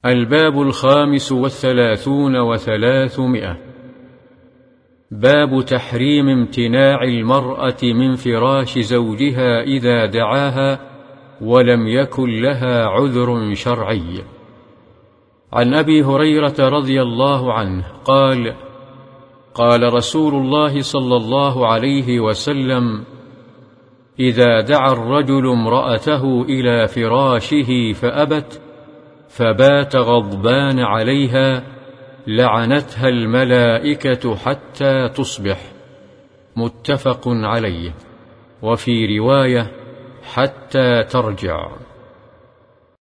الباب 35 و300. باب تحريم امتناع المرأة من فراش زوجها إذا دعاها ولم يكن لها عذر شرعي. عن أبي هريرة رضي الله عنه قال: قال رسول الله صلى الله عليه وسلم: إذا دعا الرجل امرأته إلى فراشه فأبت فبات غضبان عليها لعنتها الملائكة حتى تصبح. متفق عليه. وفي رواية: حتى ترجع.